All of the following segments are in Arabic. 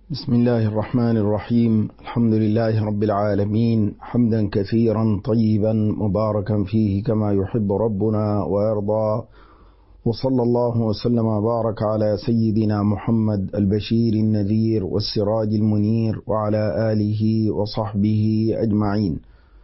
بسم الله الرحمن الرحيم. الحمد لله رب العالمين، حمدا كثيرا طيبا مباركا فيه كما يحب ربنا ويرضى، وصلى الله وسلم وبارك على سيدنا محمد البشير النذير والسراج المنير وعلى آله وصحبه أجمعين.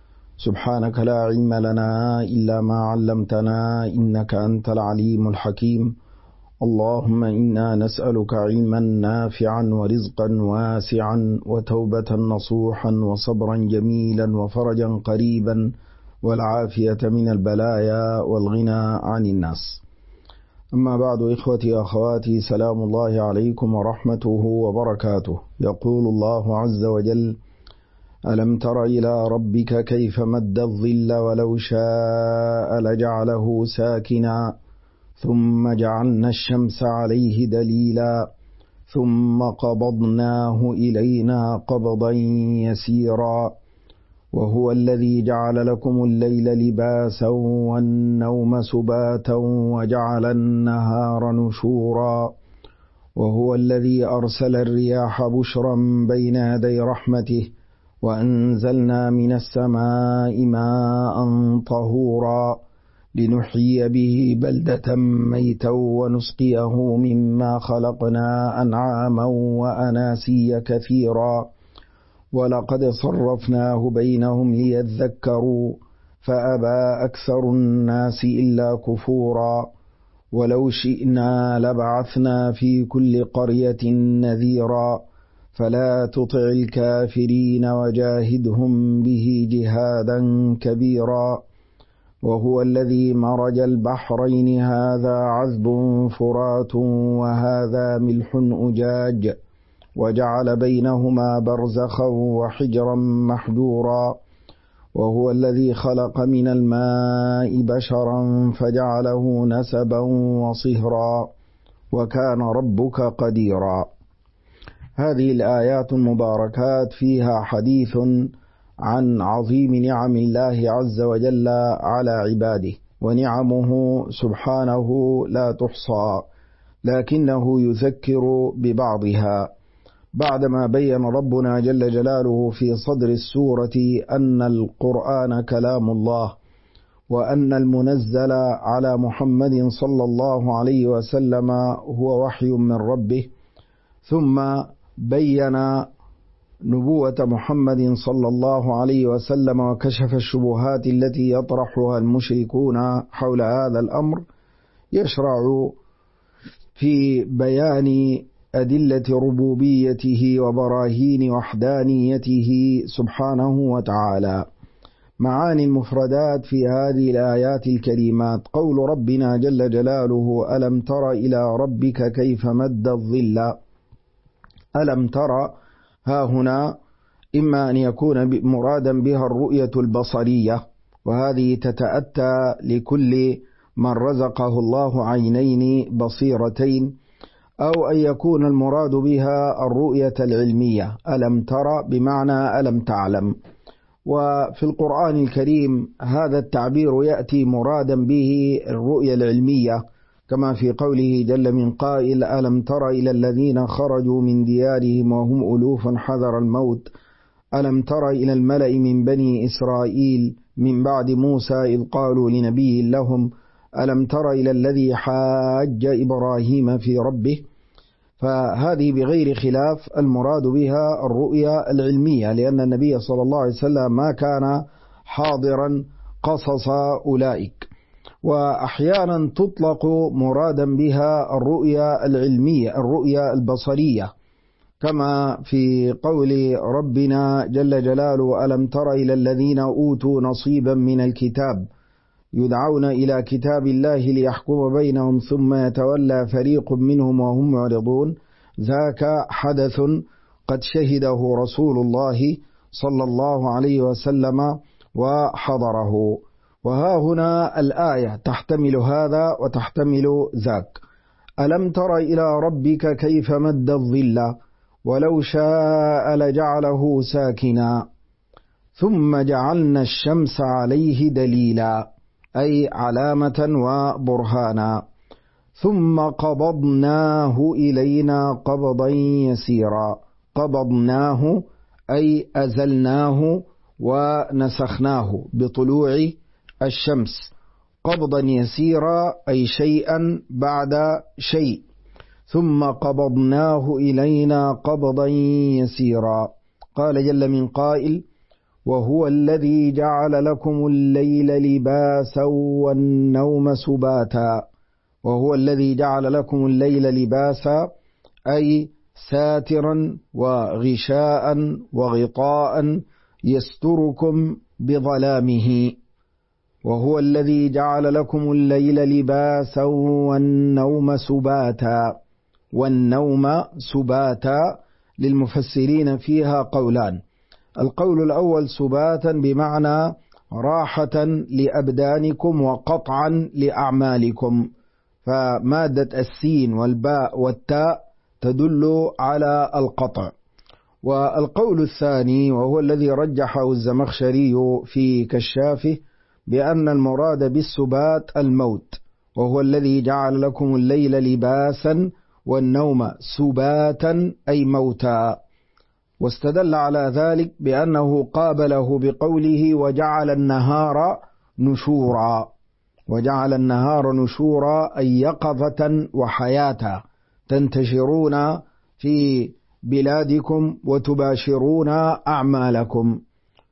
سبحانك لا علم لنا إلا ما علمتنا إنك أنت العليم الحكيم. اللهم إنا نسألك علما نافعا ورزقا واسعا وتوبة نصوحا وصبرا جميلا وفرجا قريبا والعافية من البلايا والغنى عن الناس. أما بعد، إخوتي وأخواتي، سلام الله عليكم ورحمته وبركاته. يقول الله عز وجل: ألم تر إلى ربك كيف مد الظل ولو شاء لجعله ساكنا ثم جعلنا الشمس عليه دليلا ثم قبضناه إلينا قبضا يسيرا وهو الذي جعل لكم الليل لباسا والنوم سباتا وجعل النهار نشورا وهو الذي أرسل الرياح بشرا بين يدي رحمته وأنزلنا من السماء ماء طهورا لنحيي به بلدة ميتا ونسقيه مما خلقنا أنعاما وأناسيا كثيرا ولقد صرفناه بينهم ليذكروا فأبى أكثر الناس إلا كفورا ولو شئنا لبعثنا في كل قرية نذيرا فلا تطع الكافرين وجاهدهم به جهادا كبيرا وهو الذي مرج البحرين هذا عذب فرات وهذا ملح أجاج وجعل بينهما برزخا وحجرا محجورا وهو الذي خلق من الماء بشرا فجعله نسبا وصهرا وكان ربك قديرا. هذه الآيات المباركات فيها حديث عن عظيم نعم الله عز وجل على عباده، ونعمه سبحانه لا تحصى، لكنه يذكر ببعضها بعدما بين ربنا جل جلاله في صدر السورة أن القرآن كلام الله وأن المنزل على محمد صلى الله عليه وسلم هو وحي من ربه، ثم بين نبوة محمد صلى الله عليه وسلم وكشف الشبهات التي يطرحها المشركون حول هذا الأمر، يشرع في بيان أدلة ربوبيته وبراهين وحدانيته سبحانه وتعالى. معاني المفردات في هذه الآيات الكريمات: قول ربنا جل جلاله: ألم تر إلى ربك كيف مد الظل. ألم تر ها هنا إما أن يكون مرادا بها الرؤية البصرية، وهذه تتأتى لكل من رزقه الله عينين بصيرتين، أو أن يكون المراد بها الرؤية العلمية، ألم تر بمعنى ألم تعلم. وفي القرآن الكريم هذا التعبير يأتي مرادا به الرؤية العلمية، كما في قوله جل من قائل: ألم تر إلى الذين خرجوا من ديارهم وهم ألوف حذر الموت ألم تر إلى الملأ من بني إسرائيل من بعد موسى إذ قالوا لنبي لهم ألم تر إلى الذي حاج إبراهيم في ربه. فهذه بغير خلاف المراد بها الرؤيا العلمية، لأن النبي صلى الله عليه وسلم ما كان حاضرا قصص أولئك. وأحيانا تطلق مرادا بها الرؤيا العلمية، الرؤيا البصرية، كما في قول ربنا جل جلاله: ألم تر إلى الذين أوتوا نصيبا من الكتاب يدعون إلى كتاب الله ليحكم بينهم ثم يتولى فريق منهم وهم معرضون ذاك حدث قد شهده رسول الله صلى الله عليه وسلم وحضره. وها هنا الآية تحتمل هذا وتحتمل ذاك. ألم تر إلى ربك كيف مد الظل ولو شاء لجعله ساكنا ثم جعلنا الشمس عليه دليلا، أي علامة وبرهانا، ثم قبضناه إلينا قبضا يسيرا. قبضناه أي أزلناه ونسخناه بطلوع الشمس، قبضا يسيرا أي شيئا بعد شيء، ثم قبضناه إلينا قبضا يسيرا. قال جل من قائل: وهو الذي جعل لكم الليل لباسا والنوم سباتا. وهو الذي جعل لكم الليل لباسا أي ساترا وغشاء وغطاء يستركم بظلامه. وهو الذي جعل لكم الليل لباسا والنوم سباتا. والنوم سباتا للمفسرين فيها قولان: القول الأول سباتا بمعنى راحة لأبدانكم وقطعا لأعمالكم، فمادة السين والباء والتاء تدل على القطع. والقول الثاني وهو الذي رجحه الزمخشري في كشافه بأن المراد بالسبات الموت، وهو الذي جعل لكم الليل لباسا والنوم سباتا أي موتا. واستدل على ذلك بأنه قابله بقوله: وجعل النهار نشورا. وجعل النهار نشورا أي يقظة وحياة، تنتشرون في بلادكم وتباشرون أعمالكم.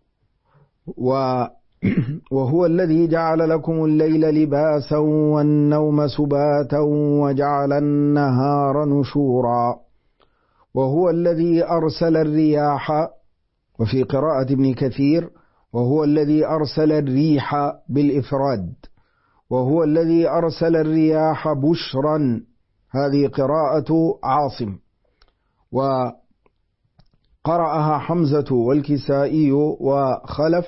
وهو الذي جعل لكم الليل لباسا والنوم سباتا وجعل النهار نشورا. وهو الذي أرسل الرياح، وفي قراءة ابن كثير: وهو الذي أرسل الريح بالإفراد. وهو الذي أرسل الرياح بشرا، هذه قراءة عاصم، وقرأها حمزة والكسائي وخلف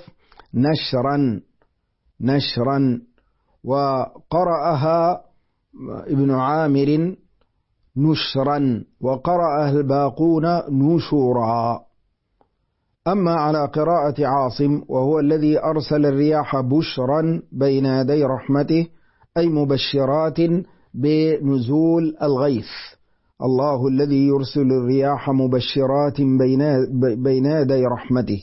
نشرا، وقرأها ابن عامر نشرا، وقرأها الباقون نشورا. أما على قراءة عاصم: وهو الذي أرسل الرياح بشرا بين يدي رحمته، أي مبشرات بنزول الغيث. الله الذي يرسل الرياح مبشرات بين يدي رحمته.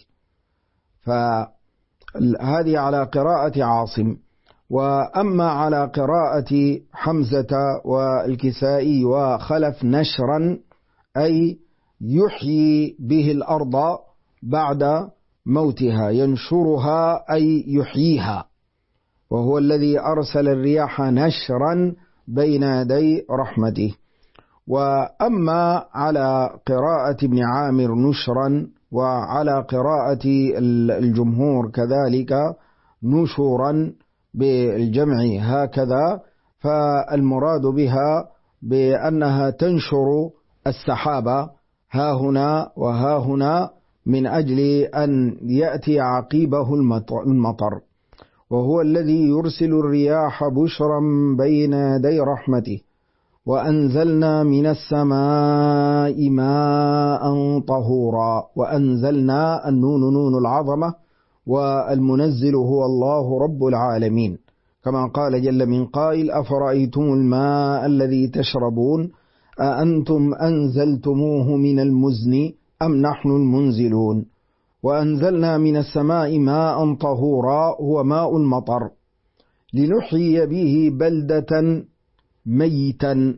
فهذه على قراءة عاصم. وأما على قراءة حمزة والكسائي وخلف نشرا، أي يحيي به الأرض بعد موتها، ينشرها أي يحييها. وهو الذي أرسل الرياح نشرا بين يدي رحمته. وأما على قراءة ابن عامر نشرا، وعلى قراءة الجمهور كذلك نشورا بالجمع هكذا، فالمراد بها بأنها تنشر السحابة ها هنا وها هنا من أجل أن يأتي عقيبه المطر. وهو الذي يرسل الرياح بشرا بين يدي رحمته. وأنزلنا من السماء ماء طهورا. وأنزلنا، النون نون العظمة، والمنزل هو الله رب العالمين، كما قال جل من قائل: أفرأيتم الماء الذي تشربون أأنتم أنزلتموه من المزن أم نحن المنزلون. وأنزلنا من السماء ماء طهورا هو ماء المطر، لنحيي به بلدة ميتا.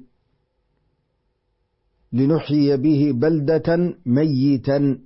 لنحيي به بلدة ميتا.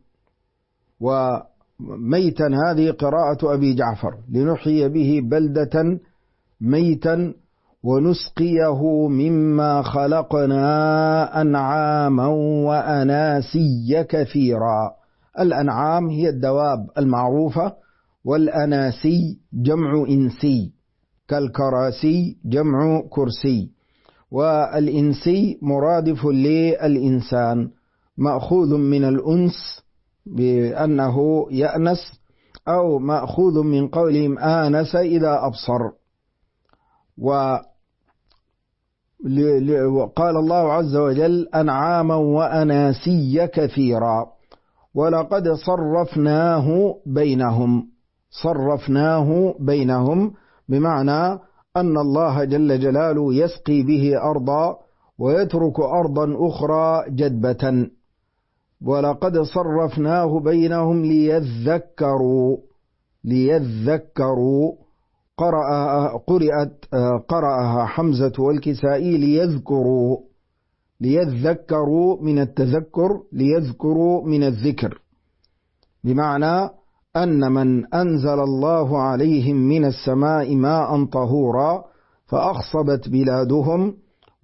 وميتا هذه قراءة أبي جعفر: لنحيي به بلدة ميتا ونسقيه مما خلقنا أنعاما وأناسيا كثيرا. الأنعام هي الدواب المعروفة، والأناسي جمع إنسي، كالكراسي جمع كرسي. والإنسي مرادف للإنسان، مأخوذ من الأنس بأنه يأنس، أو مأخوذ من قولهم آنس إذا أبصر. وقال الله عز وجل: أنعاما وأناسيا كثيرا. ولقد صرفناه بينهم بمعنى أن الله جل جلاله يسقي به أرضا ويترك أرضا أخرى جدبة، ولقد صرفناه بينهم ليذكروا قرأها حمزة والكسائي ليذكروا من التذكر، ليذكروا من الذكر، بمعنى أن من أنزل الله عليهم من السماء ماء طهورا فأخصبت بلادهم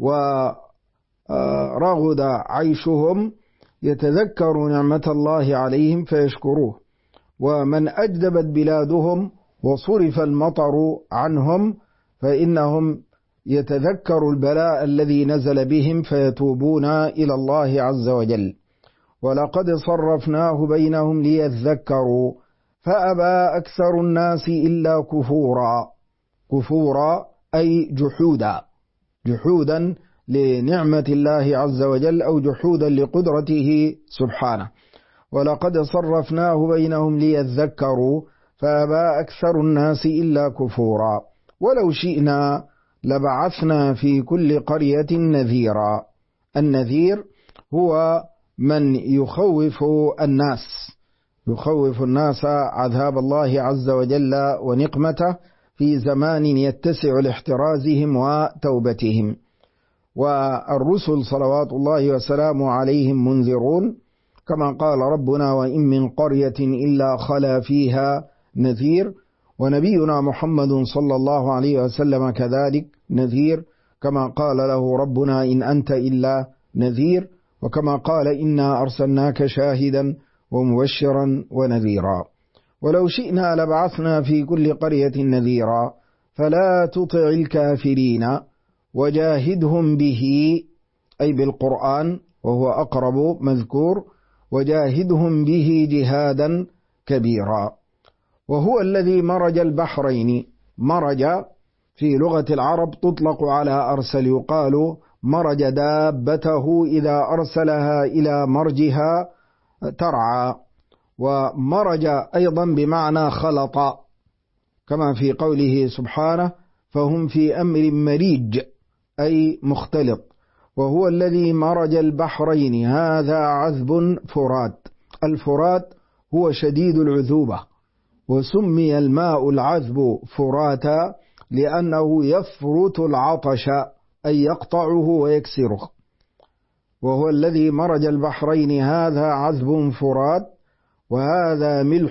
ورغد عيشهم يتذكر نعمة الله عليهم فيشكروه. ومن أجدبت بلادهم وصرف المطر عنهم فإنهم يتذكروا البلاء الذي نزل بهم فيتوبون إلى الله عز وجل. ولقد صرفناه بينهم ليذكروا فأبى أكثر الناس إلا كفورا أي جحودا لنعمة الله عز وجل أو جحودا لقدرته سبحانه. ولقد صرفناه بينهم ليذكروا فأبى أكثر الناس إلا كفورا. ولو شئنا لبعثنا في كل قرية نذيرا. النذير هو من يخوف الناس عذاب الله عز وجل ونقمته في زمان يتسع لاحترازهم وتوبتهم. والرسل صلوات الله وسلامه عليهم منذرون، كما قال ربنا: وإن من قرية إلا خلا فيها نذير. ونبينا محمد صلى الله عليه وسلم كذلك نذير، كما قال له ربنا: إن أنت إلا نذير، وكما قال: إنا أرسلناك شاهدا ومبشرا ونذيرا. ولو شئنا لبعثنا في كل قرية نذيرا فلا تطع الكافرين وجاهدهم به، أي بالقرآن وهو أقرب مذكور، وجاهدهم به جهادا كبيرا. وهو الذي مرج البحرين. مرج في لغة العرب تطلق على أرسل، يقال مرج دابته إذا أرسلها إلى مرجها ترعى. ومرج أيضا بمعنى خلط، كما في قوله سبحانه: فهم في أمر مريج، أي مختلط. وهو الذي مرج البحرين هذا عذب فرات. الفرات هو شديد العذوبة، وسمي الماء العذب فراتا لأنه يفرط العطش، أي يقطعه ويكسره. وهو الذي مرج البحرين هذا عذب فرات وهذا ملح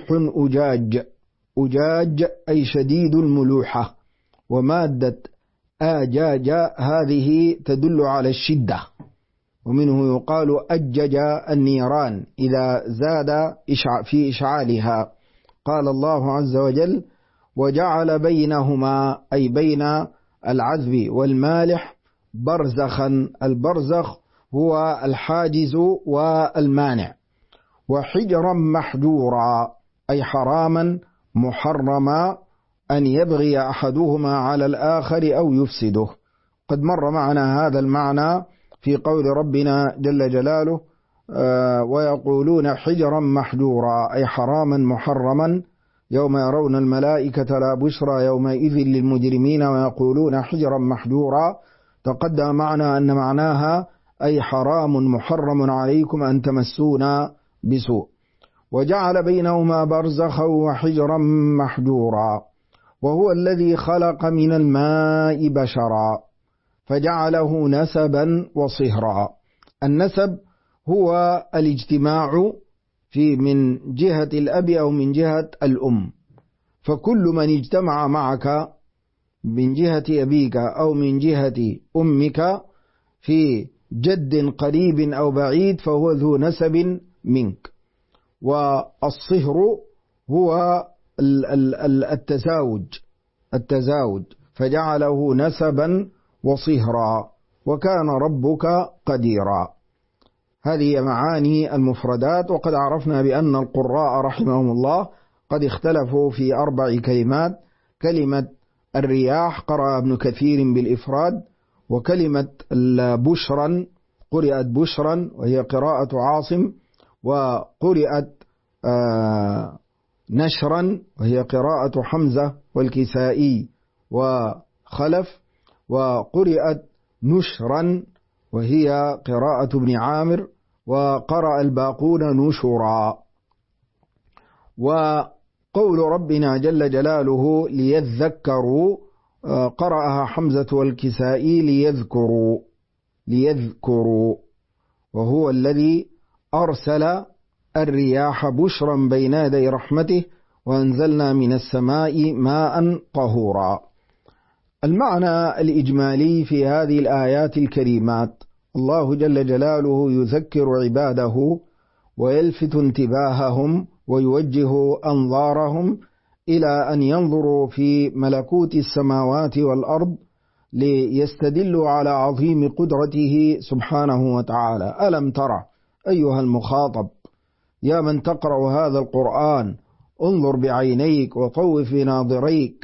أجاج أي شديد الملوحة. ومادة آجاج هذه تدل على الشدة، ومنه يقال أجج النيران إذا زاد في إشعالها. قال الله عز وجل: وجعل بينهما، أي بين العذب والمالح، برزخا. البرزخ هو الحاجز والمانع. وحجرا محجورا، أي حراما محرما أن يبغي أحدهما على الآخر أو يفسده. قد مر معنا هذا المعنى في قول ربنا جل جلاله: ويقولون حجرا محجورا، أي حراما محرما، يوم يرون الملائكة لا بشرى يومئذ للمجرمين ويقولون حجرا محجورا. تقدم معنا أن معناها أي حرام محرم عليكم أن تمسونا بسوء. وجعل بينهما برزخا وحجرا محجورا. وهو الذي خلق من الماء بشرا فجعله نسبا وصهرا. النسب هو الاجتماع من جهة الأب أو من جهة الأم، فكل من اجتمع معك من جهة أبيك أو من جهة أمك في جد قريب أو بعيد فهو ذو نسب منك. والصهر هو التزاوج فجعله نسبا وصهرا وكان ربك قديرا. هذه معاني المفردات. وقد عرفنا بأن القراء رحمهم الله قد اختلفوا في 4 كلمات. كلمة الرياح قرأ ابن كثير بالإفراد، وكلمة بشرا قرأت بشرا وهي قراءة عاصم، وقرأت نشرا وهي قراءة حمزة والكسائي وخلف، وقرأت نشرا وهي قراءة ابن عامر وقرأ الباقون نشرا. وقول ربنا جل جلاله ليذكروا قرأها حمزة والكسائي ليذكروا، وهو الذي أرسل الرياح بشرا بين يدي رحمته وأنزلنا من السماء ماء طهورا. المعنى الإجمالي في هذه الآيات الكريمات: الله جل جلاله يذكر عباده ويلفت انتباههم ويوجه أنظارهم إلى أن ينظروا في ملكوت السماوات والأرض ليستدلوا على عظيم قدرته سبحانه وتعالى. ألم ترى أيها المخاطب يا من تقرأ هذا القرآن، انظر بعينيك وطوف بناظريك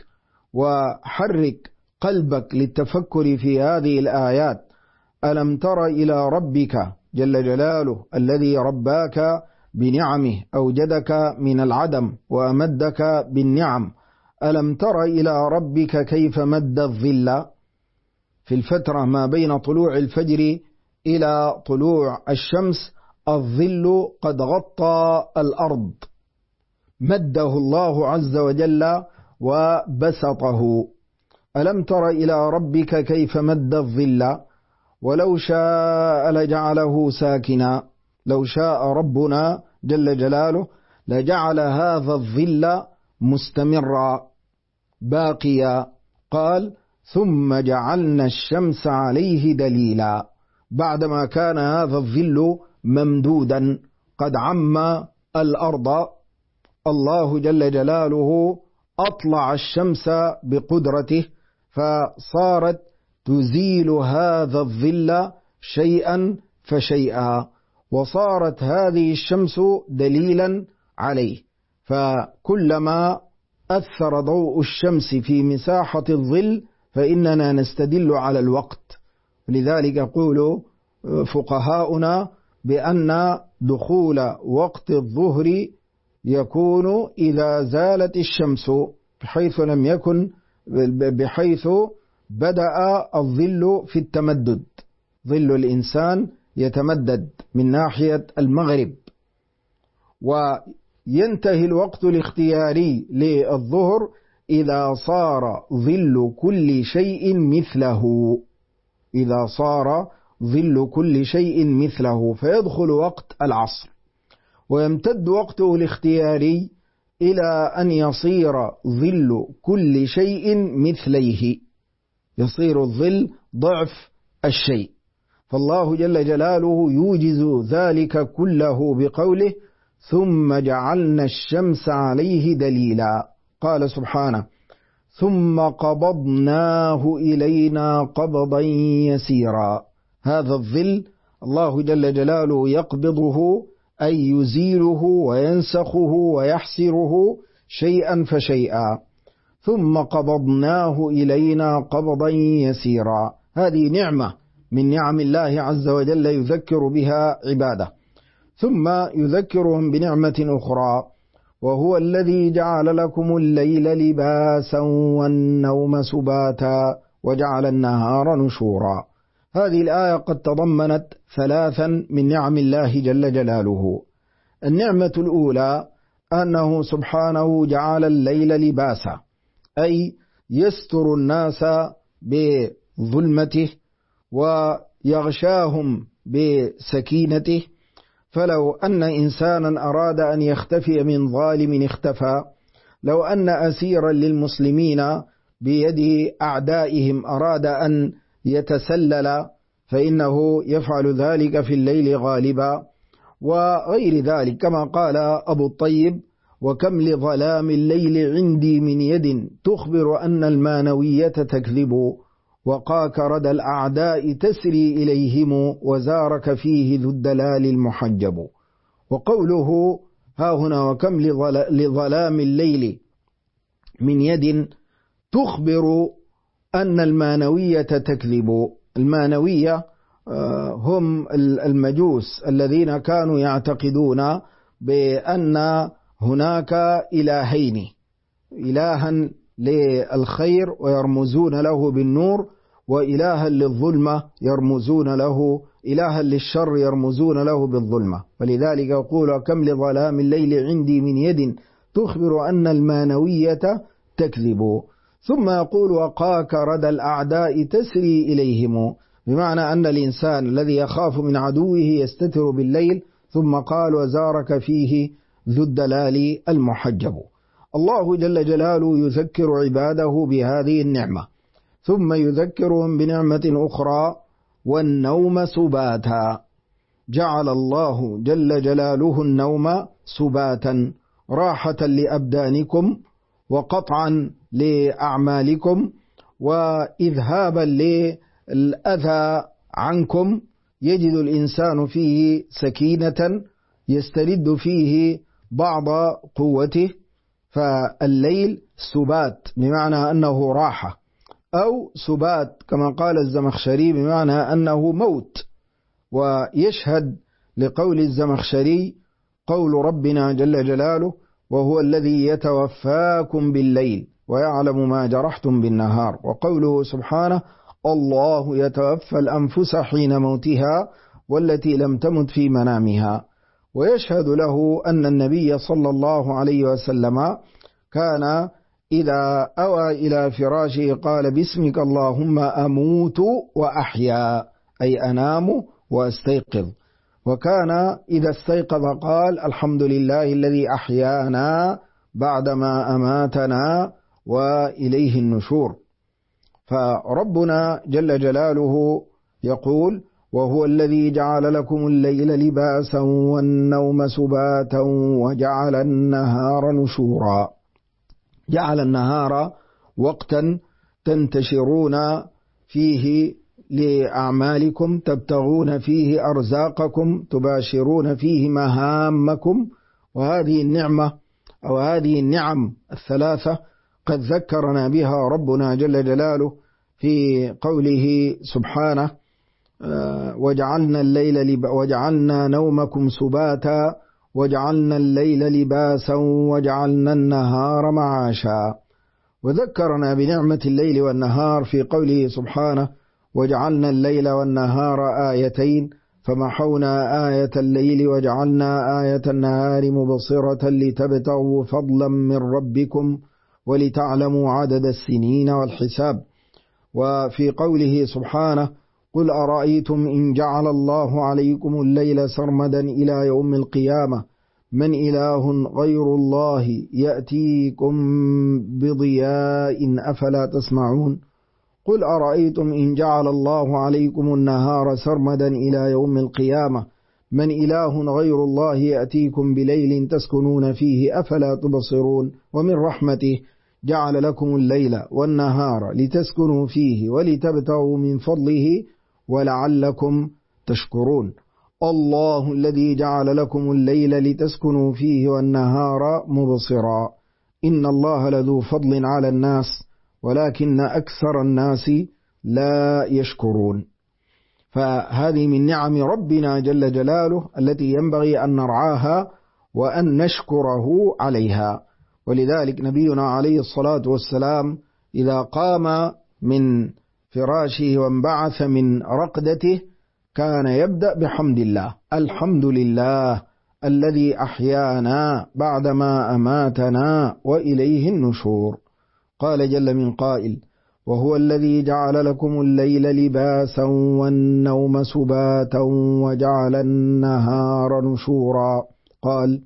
وحرك قلبك للتفكر في هذه الآيات. ألم تر إلى ربك جل جلاله الذي رباك بنعمه، أوجدك من العدم وأمدك بالنعم. ألم تر إلى ربك كيف مد الظل في الفترة ما بين طلوع الفجر إلى طلوع الشمس، الظل قد غطى الأرض، مده الله عز وجل وبسطه. ألم تر إلى ربك كيف مد الظل ولو شاء لجعله ساكنا، لو شاء ربنا جل جلاله لجعل هذا الظل مستمرا باقيا. قال ثم جعلنا الشمس عليه دليلا، بعدما كان هذا الظل ممدودا قد عم الأرض، الله جل جلاله أطلع الشمس بقدرته فصارت تزيل هذا الظل شيئا فشيئا، وصارت هذه الشمس دليلا عليه. فكلما أثر ضوء الشمس في مساحة الظل فإننا نستدل على الوقت. لذلك يقول فقهاؤنا بأن دخول وقت الظهر يكون إذا زالت الشمس، بحيث بدأ الظل في التمدد، ظل الإنسان يتمدد من ناحية المغرب، وينتهي الوقت الاختياري للظهر إذا صار ظل كل شيء مثله، إذا صار ظل كل شيء مثله فيدخل وقت العصر، ويمتد وقته الاختياري إلى أن يصير ظل كل شيء مثليه، يصير الظل ضعف الشيء. فالله جل جلاله يوجز ذلك كله بقوله ثم جعلنا الشمس عليه دليلا. قال سبحانه ثم قبضناه إلينا قبضا يسيرا. هذا الظل الله جل جلاله يقبضه أي يزيله وينسخه ويحسره شيئا فشيئا. ثم قبضناه إلينا قبضا يسيرا، هذه نعمة من نعم الله عز وجل يذكر بها عباده. ثم يذكرهم بنعمة أخرى، وهو الذي جعل لكم الليل لباسا والنوم سباتا وجعل النهار نشورا. هذه الآية قد تضمنت ثلاثا من نعم الله جل جلاله. النعمة الأولى أنه سبحانه جعل الليل لباسا، أي يستر الناس بظلمته ويغشاهم بسكينته. فلو أن إنسانا أراد أن يختفي من ظالم اختفى، لو أن أسيرا للمسلمين بيد أعدائهم أراد أن يتسلل فإنه يفعل ذلك في الليل غالبا، وغير ذلك، كما قال أبو الطيب وكم لظلام الليل عندي من يد تخبر أن المانوية تكذب، وقاك ردى الأعداء تسري إليهم وزارك فيه ذو الدلال المحجب. وقوله ها هنا وكم لظلام الليل من يد تخبر أن المانوية تكذب. المانوية هم المجوس الذين كانوا يعتقدون بأن هناك إلهين، إلها للخير ويرمزون له بالنور، وإلها للظلمة يرمزون له إلها للشر يرمزون له بالظلمة. ولذلك يقول كم لظلام الليل عندي من يد تخبر أن المانوية تكذب. ثم يقول وقاك ردى الأعداء تسري إليهم، بمعنى أن الإنسان الذي يخاف من عدوه يستتر بالليل. ثم قال وزارك فيه ذو الدلال المحجب. الله جل جلاله يذكر عباده بهذه النعمة، ثم يذكرهم بنعمة أخرى والنوم سباتا. جعل الله جل جلاله النوم سباتا راحة لأبدانكم وقطعا لأعمالكم وإذهابا للأذى عنكم. يجد الإنسان فيه سكينة يسترد فيه بعض قوته. فالليل سبات بمعنى أنه راحة، أو سبات كما قال الزمخشري بمعنى أنه موت. ويشهد لقول الزمخشري قول ربنا جل جلاله وهو الذي يتوفاكم بالليل ويعلم ما جرحتم بالنهار، وقوله سبحانه الله يتوفى الأنفس حين موتها والتي لم تمت في منامها. ويشهد له أن النبي صلى الله عليه وسلم كان إذا أوى إلى فراشه قال باسمك اللهم أموت وأحيا، أي أنام وأستيقظ. وكان إذا استيقظ قال الحمد لله الذي أحيانا بعدما أماتنا وإليه النشور. فربنا جل جلاله يقول وهو الذي جعل لكم الليل لباسا والنوم سباتا وجعل النهار نشورا. جعل النهار وقتا تنتشرون فيه لأعمالكم، تبتغون فيه أرزاقكم، تباشرون فيه مهامكم. وهذه النعمة أو هذه النعم الثلاثة قد ذكرنا بها ربنا جل جلاله في قوله سبحانه وجعلنا نومكم سباتا وجعلنا الليل لباسا وجعلنا النهار معاشا. وذكرنا بنعمة الليل والنهار في قوله سبحانه وجعلنا الليل والنهار آيتين فمحونا آية الليل وجعلنا آية النهار مبصرة لتبتغوا فضلا من ربكم ولتعلموا عدد السنين والحساب. وفي قوله سبحانه قل أرأيتم إن جعل الله عليكم الليل سرمدا إلى يوم القيامة من إله غير الله يأتيكم بضياء أفلا تسمعون. قل أرأيتم إن جعل الله عليكم النهار سرمدا إلى يوم القيامة من إله غير الله يأتيكم بليل تسكنون فيه أفلا تبصرون. ومن رحمته جعل لكم الليل والنهار لتسكنوا فيه ولتبتغوا من فضله ولعلكم تشكرون. الله الذي جعل لكم الليل لتسكنوا فيه والنهار مبصرا إن الله لذو فضل على الناس ولكن أكثر الناس لا يشكرون. فهذه من نعم ربنا جل جلاله التي ينبغي أن نرعاها وأن نشكره عليها. ولذلك نبينا عليه الصلاة والسلام إذا قام من فراشه وانبعث من رقدته كان يبدأ بحمد الله الحمد لله الذي أحيانا بعدما أماتنا وإليه النشور. قال جل من قائل وهو الذي جعل لكم الليل لباسا والنوم سباتا وجعل النهار نشورا. قال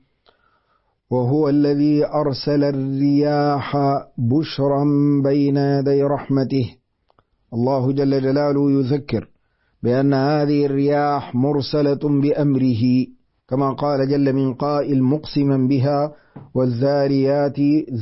وهو الذي أرسل الرياح بشرا بين يدي رحمته. الله جل جلاله يذكر بأن هذه الرياح مرسلة بأمره كما قال جل من قائل مقسما بها والذاريات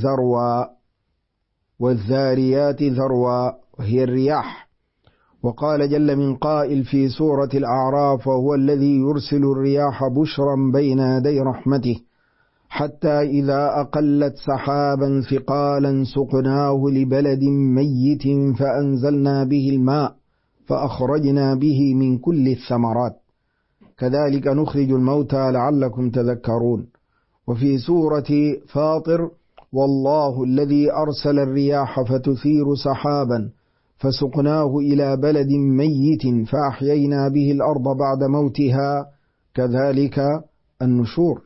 ذروا وهي الرياح. وقال جل من قائل في سورة الأعراف وهو الذي يرسل الرياح بشرا بين يدي رحمته حتى إذا أقلت سحابا ثقالا سقناه لبلد ميت فأنزلنا به الماء فأخرجنا به من كل الثمرات كذلك نخرج الموتى لعلكم تذكرون. وفي سورة فاطر والله الذي أرسل الرياح فتثير سحابا فسقناه إلى بلد ميت فأحيينا به الأرض بعد موتها كذلك النشور.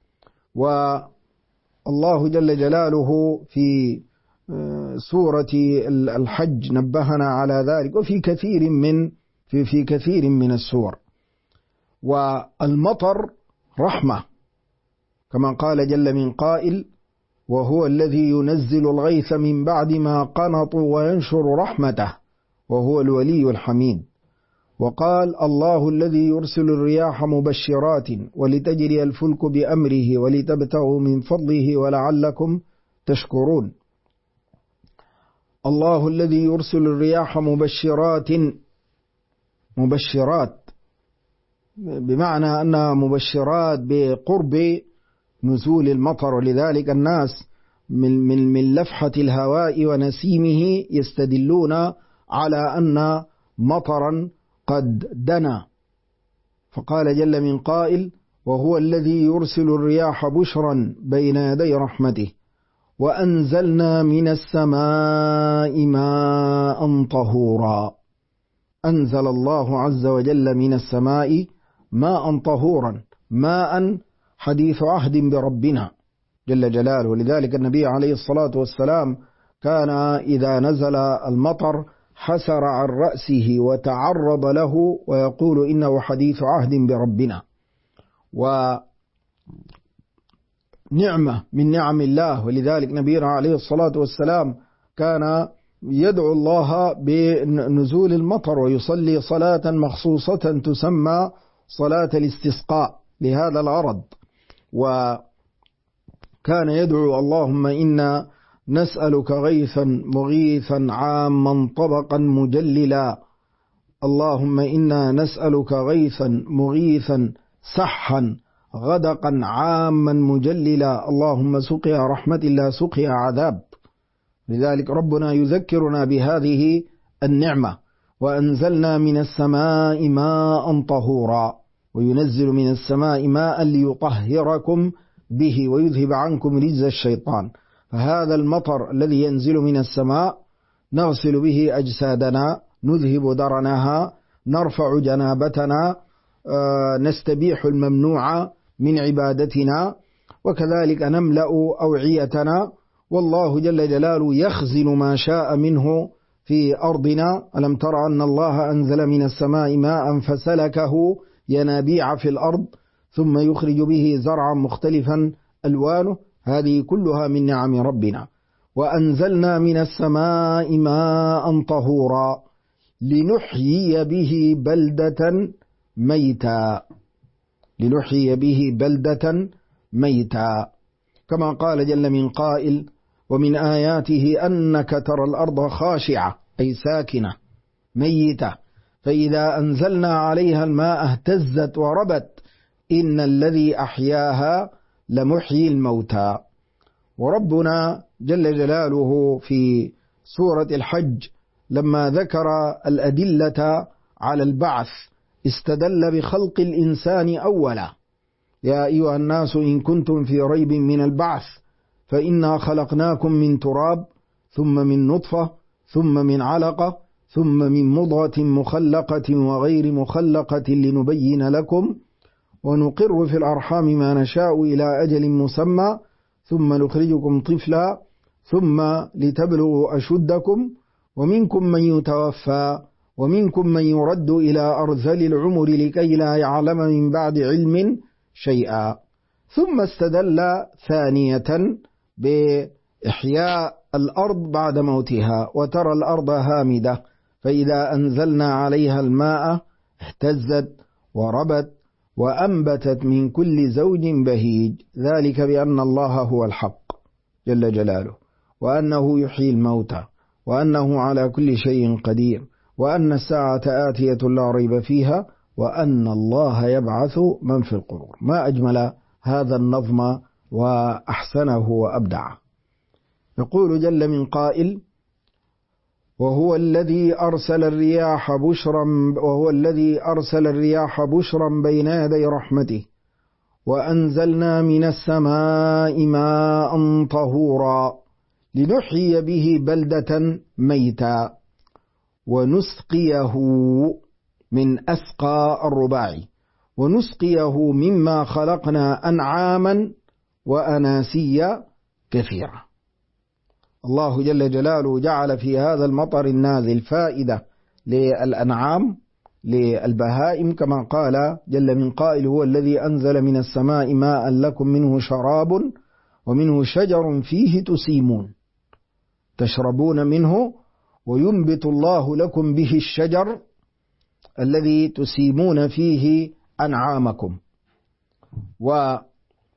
والله جل جلاله في سورة الحج نبهنا على ذلك، وفي كثير من السور. والمطر رحمة كما قال جل من قائل: وهو الذي ينزل الغيث من بعد ما قنطوا وينشر رحمته وهو الولي الحميد. وقال: الله الذي يرسل الرياح مبشرات ولتجري الفلك بأمره ولتبتغوا من فضله ولعلكم تشكرون. الله الذي يرسل الرياح مبشرات بمعنى أنها مبشرات بقرب نزول المطر، ولذلك الناس من لفحة الهواء ونسيمه يستدلون على أن مطرا قد دنا. فقال جل من قائل: وهو الذي يرسل الرياح بشرا بين يدي رحمته وأنزلنا من السماء ماء طهورا. أنزل الله عز وجل من السماء ماء طهورا، ماء حديث عهد بربنا جل جلاله. لذلك النبي عليه الصلاة والسلام كان إذا نزل المطر حسر عن رأسه وتعرض له ويقول: إنه حديث عهد بربنا. ونعمة من نعم الله. ولذلك نبينا عليه الصلاة والسلام كان يدعو الله بنزول المطر ويصلي صلاة مخصوصة تسمى صلاة الاستسقاء لهذا الغرض. وكان يدعو: اللهم إنا نسألك غيثا مغيثا عاما طبقا مجللا، اللهم إنا نسألك غيثا مغيثا سحا غدقا عاما مجللا، اللهم سقيا رحمة لا سقيا عذاب. لذلك ربنا يذكرنا بهذه النعمة: وأنزلنا من السماء ماء طهورا، وينزل من السماء ماء ليطهركم به ويذهب عنكم رجز الشيطان. فهذا المطر الذي ينزل من السماء نغسل به أجسادنا، نذهب درنها، نرفع جنابتنا، نستبيح الممنوع من عبادتنا، وكذلك نملأ أوعيتنا. والله جل جلاله يخزن ما شاء منه في أرضنا. ألم تر أن الله أنزل من السماء ماء فسلكه ينابيع في الأرض ثم يخرج به زرعا مختلفا ألوانه، هذه كلها من نعم ربنا. وأنزلنا من السماء ماء طهورا لنحيي به بلدة ميتا، لنحيي به بلدة ميتا، كما قال جل من قائل: ومن آياته أنك ترى الأرض خاشعة أي ساكنة ميتة فإذا أنزلنا عليها الماء اهتزت وربت إن الذي أحياها لمحيي الموتى. وربنا جل جلاله في سورة الحج لما ذكر الأدلة على البعث استدل بخلق الإنسان أولا: يا أيها الناس إن كنتم في ريب من البعث فإنا خلقناكم من تراب ثم من نطفة ثم من علقة ثم من مضغة مخلقة وغير مخلقة لنبين لكم ونقر في الأرحام ما نشاء إلى أجل مسمى ثم نخرجكم طفلا ثم لتبلغوا أشدكم ومنكم من يتوفى ومنكم من يرد إلى أرذل العمر لكي لا يعلم من بعد علم شيئا. ثم استدل ثانية بإحياء الأرض بعد موتها: وترى الأرض هامدة فإذا أنزلنا عليها الماء اهتزت وربت وأنبتت من كل زوج بهيج، ذلك بأن الله هو الحق جل جلاله، وأنه يحيي الموتى، وأنه على كل شيء قدير، وأن الساعة آتية لا ريب فيها، وأن الله يبعث من في القبور. ما أجمل هذا النظم وأحسنه وأبدعه. يقول جل من قائل: وهو الذي أرسل الرياح بشرا بين يدي رحمته وأنزلنا من السماء ماء طهورا لنحيي به بلدة ميتا. ونسقيه من أسقى الرباعي، ونسقيه مما خلقنا أنعاما وأناسيا كثيرة. الله جل جلاله جعل في هذا المطر النازل فائدة للأنعام للبهائم، كما قال جل من قائل: هو الذي أنزل من السماء ماء لكم منه شراب ومنه شجر فيه تسيمون، تشربون منه وينبت الله لكم به الشجر الذي تسيمون فيه أنعامكم. وقال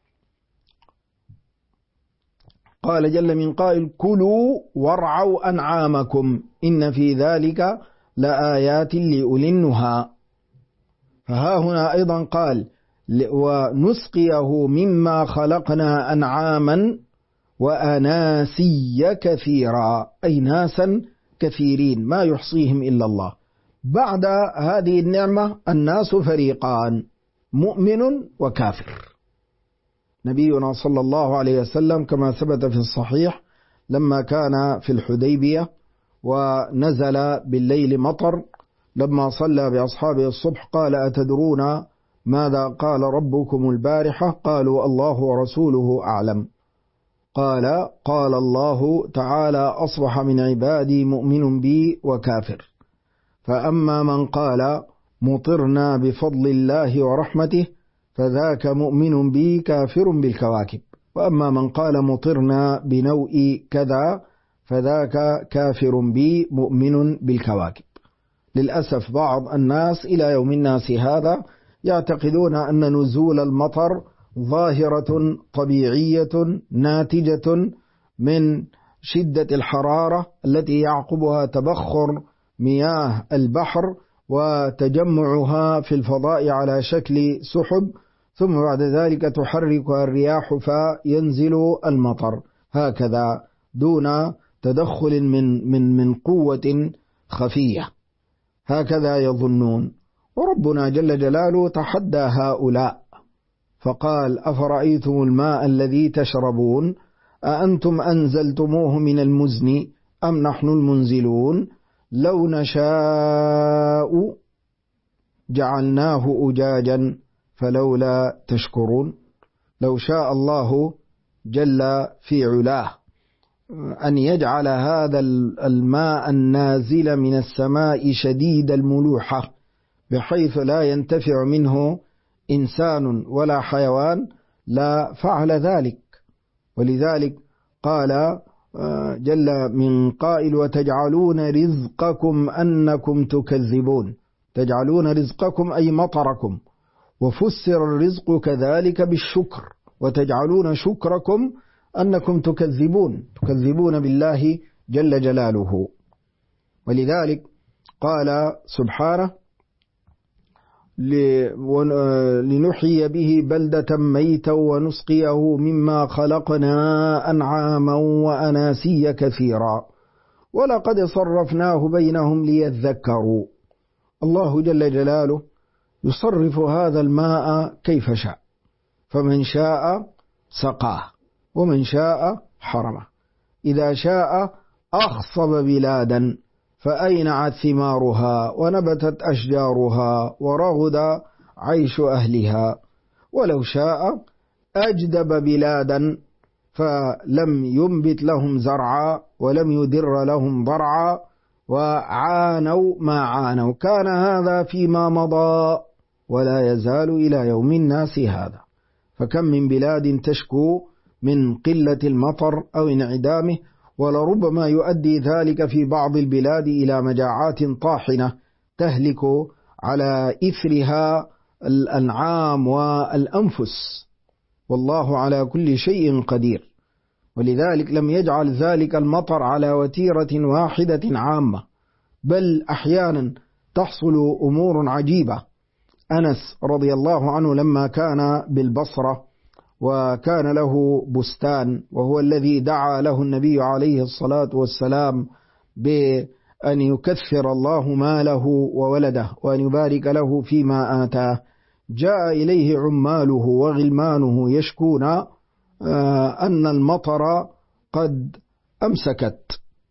جل من قائل: كلوا وارعوا أنعامكم إن في ذلك لآيات لأولي النهى. فها هنا أيضا قال: ونسقيه مما خلقنا أنعاما وأناسيا كثيرا، أي ناسا كثيرين ما يحصيهم إلا الله. بعد هذه النعمة الناس فريقان: مؤمن وكافر. نبينا صلى الله عليه وسلم كما ثبت في الصحيح لما كان في الحديبية ونزل بالليل مطر، لما صلى بأصحابه الصبح قال: أتدرون ماذا قال ربكم البارحة؟ قالوا: الله ورسوله أعلم. قال الله تعالى: أصبح من عبادي مؤمن بي وكافر، فأما من قال مطرنا بفضل الله ورحمته فذاك مؤمن بي كافر بالكواكب، وأما من قال مطرنا بنوء كذا فذاك كافر بي مؤمن بالكواكب. للأسف بعض الناس إلى يوم الناس هذا يعتقدون أن نزول المطر ظاهرة طبيعية ناتجة من شدة الحرارة التي يعقبها تبخر مياه البحر وتجمعها في الفضاء على شكل سحب، ثم بعد ذلك تحركها الرياح فينزل المطر هكذا دون تدخل من قوة خفية، هكذا يظنون. وربنا جل جلاله تحدى هؤلاء فقال: أفرأيتم الماء الذي تشربون أأنتم أنزلتموه من المزن أم نحن المنزلون لو نشاء جعلناه أجاجا فلولا تشكرون. لو شاء الله جل في علاه أن يجعل هذا الماء النازل من السماء شديد الملوحة بحيث لا ينتفع منه إنسان ولا حيوان لا فعل ذلك. ولذلك قال جل من قائل: وتجعلون رزقكم أنكم تكذبون. تجعلون رزقكم أي مطركم، وفسر الرزق كذلك بالشكر، وتجعلون شكركم أنكم تكذبون بالله جل جلاله. ولذلك قال سبحانه: لنحيي به بلدة ميتا ونسقيه مما خلقنا أنعاما وأناسيا كثيرا ولقد صرفناه بينهم ليذكروا. الله جل جلاله يصرف هذا الماء كيف شاء، فمن شاء سقاه ومن شاء حرمه. إذا شاء أخصب بلادا فأينعت ثمارها ونبتت أشجارها ورغد عيش أهلها، ولو شاء أجدب بلادا فلم ينبت لهم زرعا ولم يدر لهم ضرعا وعانوا ما عانوا. كان هذا فيما مضى ولا يزال إلى يوم الناس هذا. فكم من بلاد تشكو من قلة المطر أو انعدامه، ولربما يؤدي ذلك في بعض البلاد إلى مجاعات طاحنة تهلك على إثرها الأنعام والأنفس، والله على كل شيء قدير. ولذلك لم يجعل ذلك المطر على وتيرة واحدة عامة، بل أحيانا تحصل أمور عجيبة. أنس رضي الله عنه لما كان بالبصرة وكان له بستان، وهو الذي دعا له النبي عليه الصلاة والسلام بأن يكثر الله ماله وولده وأن يبارك له فيما آتاه، جاء إليه عماله وغلمانه يشكون أن المطر قد أمسكت،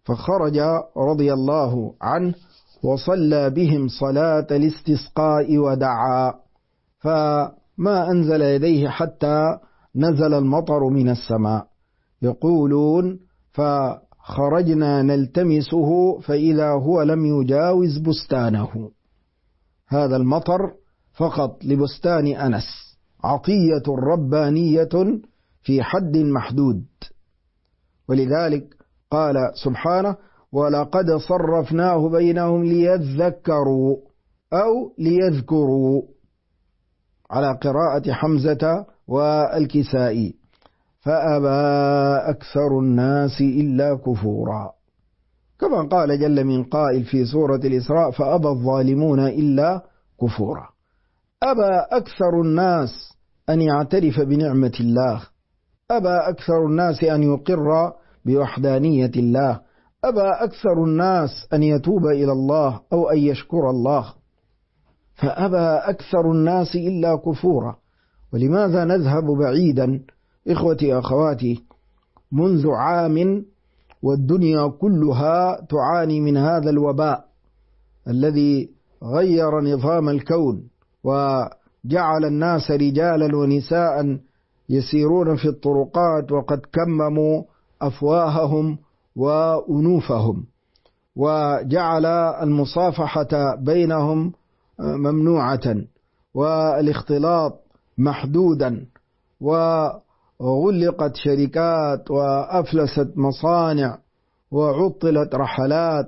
فخرج رضي الله عنه وصلى بهم صلاة الاستسقاء ودعا، فما أنزل يديه حتى نزل المطر من السماء. يقولون فخرجنا نلتمسه فإذا هو لم يجاوز بستانه. هذا المطر فقط لبستان أنس، عطية ربانية في حد محدود. ولذلك قال سبحانه: ولقد صرفناه بينهم ليذكروا أو ليذكروا، على قراءة حمزة والكسائي. فأبى أكثر الناس إلا كفورا، كما قال جل من قائل في سورة الإسراء: فأبى الظالمون إلا كفورا. أبى أكثر الناس أن يعترف بنعمة الله، أبى أكثر الناس أن يقر بوحدانية الله، أبى أكثر الناس أن يتوب إلى الله أو أن يشكر الله. فأبى أكثر الناس إلا كفورا. ولماذا نذهب بعيدا إخوتي أخواتي؟ منذ عام والدنيا كلها تعاني من هذا الوباء الذي غير نظام الكون وجعل الناس رجالا ونساء يسيرون في الطرقات وقد كمموا أفواههم وأنوفهم، وجعل المصافحة بينهم ممنوعة والاختلاط محدودا، وغلقت شركات وأفلست مصانع وعطلت رحلات،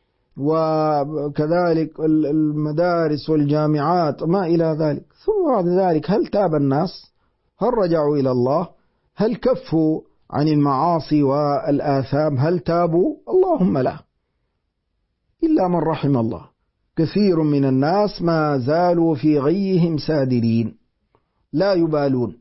وكذلك المدارس والجامعات ما إلى ذلك. ثم بعد ذلك هل تاب الناس؟ هل رجعوا إلى الله؟ هل كفوا عن المعاصي والآثام؟ هل تابوا؟ اللهم لا، إلا من رحم الله. كثير من الناس ما زالوا في غيهم سادرين لا يبالون.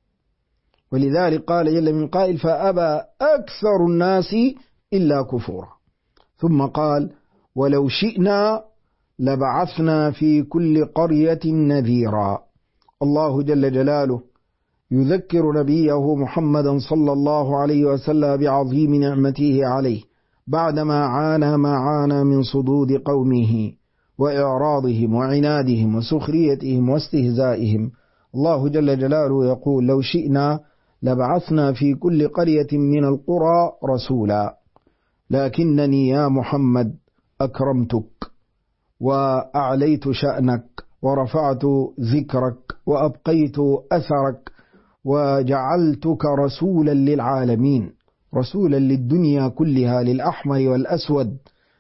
ولذلك قال جل من قائل: فأبى أكثر الناس إلا كفورا. ثم قال: ولو شئنا لبعثنا في كل قرية نذيرا. الله جل جلاله يذكر نبيه محمدا صلى الله عليه وسلم بعظيم نعمته عليه بعدما عانى ما عانى من صدود قومه وإعراضهم وعنادهم وسخريتهم واستهزائهم. الله جل جلاله يقول: لو شئنا لبعثنا في كل قرية من القرى رسولا، لكنني يا محمد أكرمتك وأعليت شأنك ورفعت ذكرك وأبقيت أثرك وجعلتك رسولا للعالمين، رسولا للدنيا كلها، للأحمر والأسود،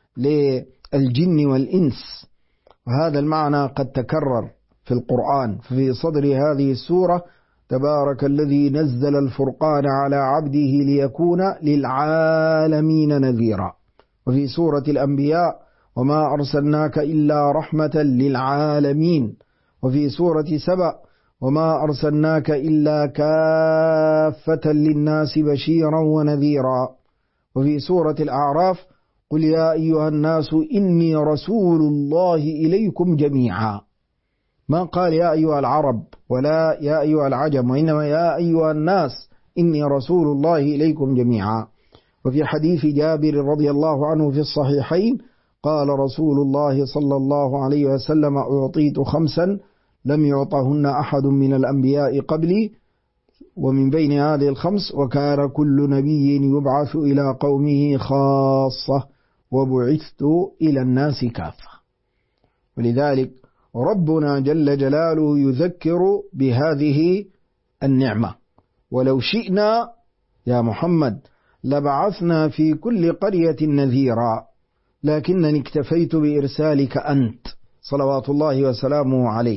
للجن والإنس. وهذا المعنى قد تكرر في القرآن. في صدر هذه السورة: تبارك الذي نزل الفرقان على عبده ليكون للعالمين نذيرا. وفي سورة الأنبياء: وما أرسلناك إلا رحمة للعالمين. وفي سورة سبأ: وما أرسلناك إلا كافة للناس بشيرا ونذيرا. وفي سورة الأعراف: قل يا أيها الناس إني رسول الله إليكم جميعا. ما قال يا أيها العرب ولا يا أيها العجم، وإنما يا أيها الناس إني رسول الله إليكم جميعا. وفي حديث جابر رضي الله عنه في الصحيحين: قال رسول الله صلى الله عليه وسلم: أعطيت 5 لم يعطهن أحد من الأنبياء قبلي، ومن بين هذه ال5: وكان كل نبي يبعث إلى قومه خاصة وبعثت إلى الناس كافة. ولذلك ربنا جل جلاله يذكر بهذه النعمة: ولو شئنا يا محمد لبعثنا في كل قرية نذيرا، لكنني اكتفيت بإرسالك أنت صلوات الله وسلامه عليه.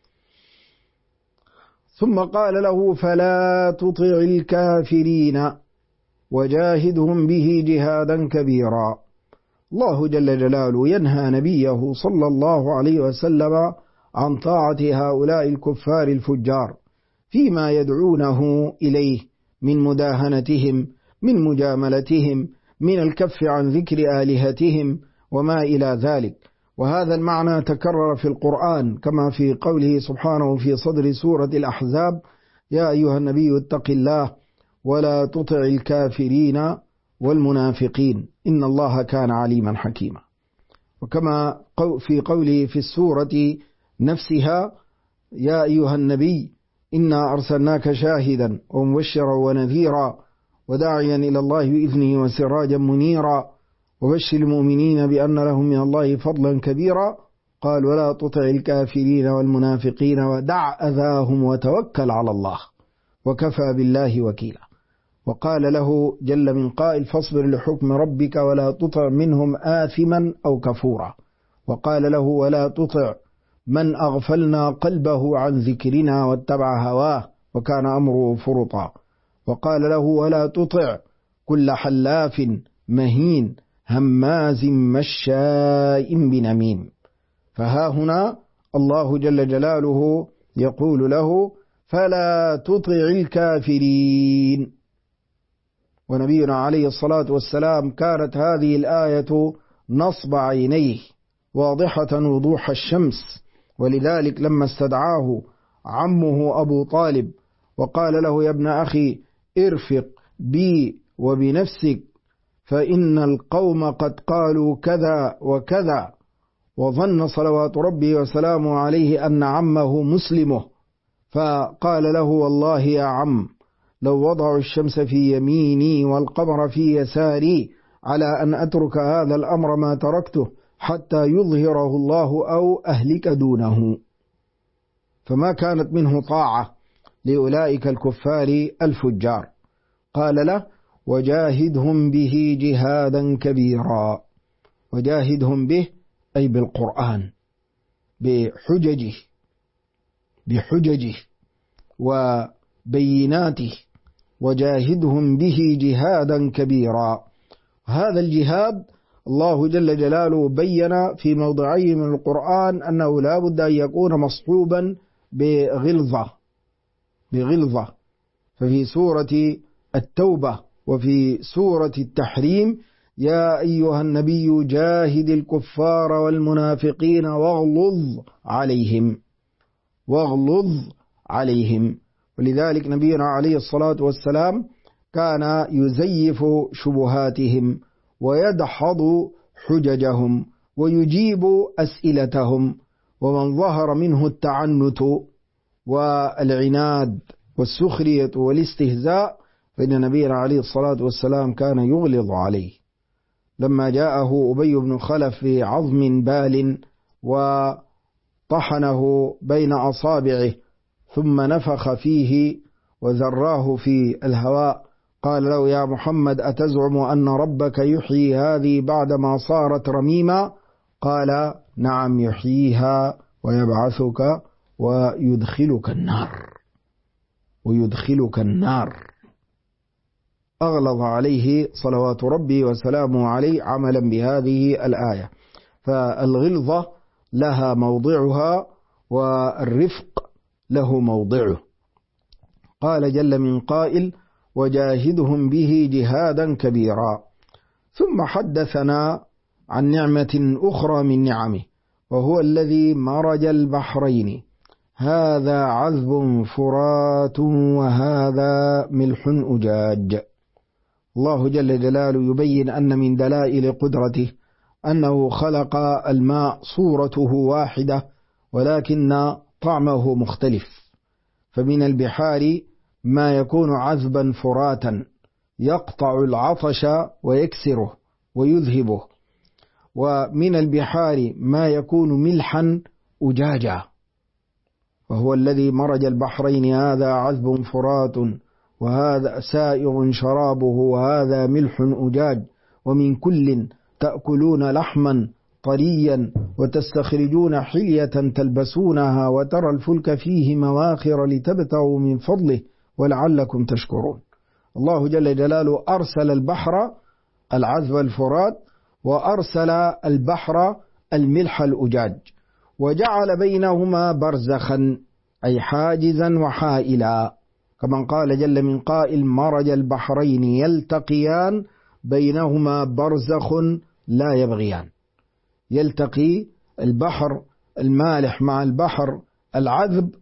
ثم قال له: فلا تطع الكافرين وجاهدهم به جهادا كبيرا. الله جل جلاله ينهى نبيه صلى الله عليه وسلم عن طاعة هؤلاء الكفار الفجار فيما يدعونه إليه من مداهنتهم، من مجاملتهم، من الكف عن ذكر آلهتهم وما إلى ذلك. وهذا المعنى تكرر في القرآن كما في قوله سبحانه في صدر سورة الأحزاب: يا أيها النبي اتق الله ولا تطع الكافرين والمنافقين إن الله كان عليما حكيما. وكما في قوله في السورة نفسها يا أيها النبي إنا أرسلناك شاهدا ومبشرا ونذيرا وداعيا إلى الله بإذنه وسراجا منيرا وبشر المؤمنين بأن لهم من الله فضلا كبيرا قال ولا تطع الكافرين والمنافقين ودع أذاهم وتوكل على الله وكفى بالله وكيلا. وقال له جل من قائل فاصبر لحكم ربك ولا تطع منهم آثما أو كفورا. وقال له ولا تطع من أغفلنا قلبه عن ذكرنا واتبع هواه وكان أمره فرطا. وقال له ولا تطع كل حلاف مهين هماز مشاء بنميم. فها هنا الله جل جلاله يقول له فلا تطع الكافرين. ونبينا عليه الصلاة والسلام كانت هذه الآية نصب عينيه واضحة وضوح الشمس، ولذلك لما استدعاه عمه أبو طالب وقال له يا ابن أخي ارفق بي وبنفسك فإن القوم قد قالوا كذا وكذا، وظن صلوات ربي وسلامه عليه أن عمه مسلمه، فقال له والله يا عم لو وضعوا الشمس في يميني والقمر في يساري على أن أترك هذا الأمر ما تركته حتى يظهره الله أو أهلك دونه. فما كانت منه طاعة لأولئك الكفار الفجار. قال له وجاهدهم به جهادا كبيرا. وجاهدهم به أي بالقرآن بحججه وبيناته، وجاهدهم به جهادا كبيرا. هذا الجهاد الله جل جلاله بين في موضعين من القرآن أنه لا بد أن يكون مصحوبا بغلظة. ففي سورة التوبة وفي سورة التحريم يا أيها النبي جاهد الكفار والمنافقين واغلظ عليهم. ولذلك نبينا عليه الصلاة والسلام كان يزيف شبهاتهم ويدحض حججهم ويجيب أسئلتهم، ومن ظهر منه التعنت والعناد والسخرية والاستهزاء فإن نبينا عليه الصلاة والسلام كان يغلظ عليه. لما جاءه أبي بن خلف بعظم بال وطحنه بين أصابعه ثم نفخ فيه وذراه في الهواء قال له يا محمد أتزعم أن ربك يحيي هذه بعدما صارت رميما؟ قال نعم يحييها ويبعثك ويدخلك النار. أغلظ عليه صلوات ربي وسلامه عليه عملا بهذه الآية. فالغلظة لها موضعها والرفق له موضعه. قال جل من قائل وجاهدهم به جهادا كبيرا. ثم حدثنا عن نعمة أخرى من نعمه وهو الذي مرج البحرين هذا عذب فرات وهذا ملح أجاج. الله جل جلاله يبين أن من دلائل قدرته أنه خلق الماء صورته واحدة ولكن طعمه مختلف. فمن البحار ما يكون عذبا فراتا يقطع العطش ويكسره ويذهبه، ومن البحار ما يكون ملحا أجاجا، وهو الذي مرج البحرين هذا عذب فرات وهذا سائغ شرابه وهذا ملح أجاج ومن كل تأكلون لحما طريا وتستخرجون حلية تلبسونها وترى الفلك فيه مواخر لتبتغوا من فضله ولعلكم تشكرون. الله جل جلاله أرسل البحر العذب الفرات وأرسل البحر الملح الأجاج وجعل بينهما برزخا أي حاجزا وحائلا، كما قال جل من قائل مرج البحرين يلتقيان بينهما برزخ لا يبغيان. يلتقي البحر المالح مع البحر العذب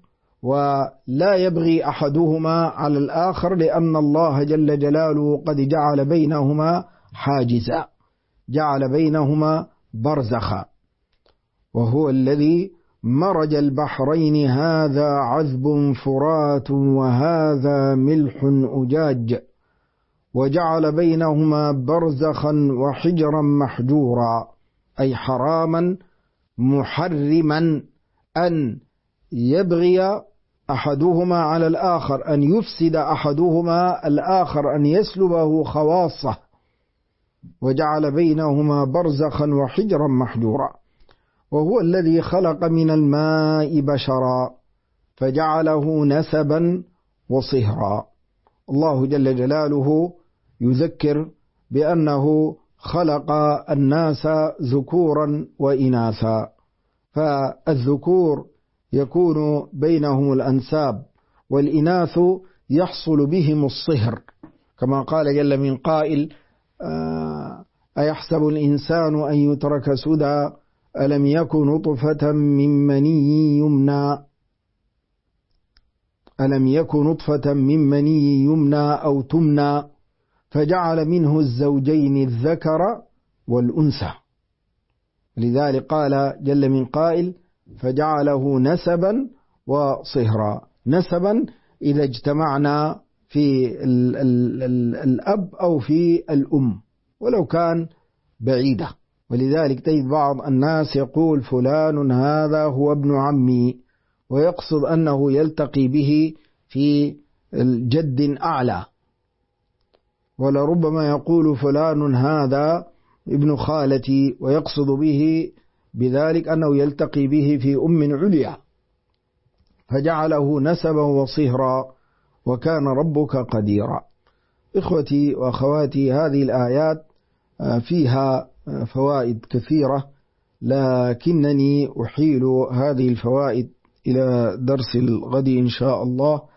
ولا يبغي أحدهما على الآخر، لأن الله جل جلاله قد جعل بينهما حاجزا، جعل بينهما برزخا، وهو الذي مرج البحرين هذا عذب فرات وهذا ملح أجاج، وجعل بينهما برزخا وحجرا محجورا، أي حراما محرما أن يبغي أحدهما على الآخر، أن يفسد أحدهما الآخر، أن يسلبه خواصه، وجعل بينهما برزخا وحجرا محجورا. وهو الذي خلق من الماء بشرا فجعله نسبا وصهرا. الله جل جلاله يذكر بأنه خلق الناس ذكورا وإناثا، فالذكور يكون بينهم الأنساب، والإناث يحصل بهم الصهر، كما قال جل من قائل: أيحسب الإنسان أن يترك سدى ألم يكن نطفة من مني يمنى، ألم يكن نطفة من مني يمنى أو تمنى فجعل منه الزوجين الذكر والأنثى. لذلك قال جل من قائل: فجعله نسبا وصهرا. نسبا إذا اجتمعنا في الأب أو في الأم ولو كان بعيدة. ولذلك تجد بعض الناس يقول: فلان هذا هو ابن عمي، ويقصد أنه يلتقي به في الجد أعلى. ولربما يقول: فلان هذا ابن خالتي، ويقصد به بذلك أنه يلتقي به في أم عليا، فجعله نسبا وصهرا وكان ربك قديرا. إخوتي وأخواتي، هذه الآيات فيها فوائد كثيرة، لكنني أحيل هذه الفوائد إلى درس الغد إن شاء الله،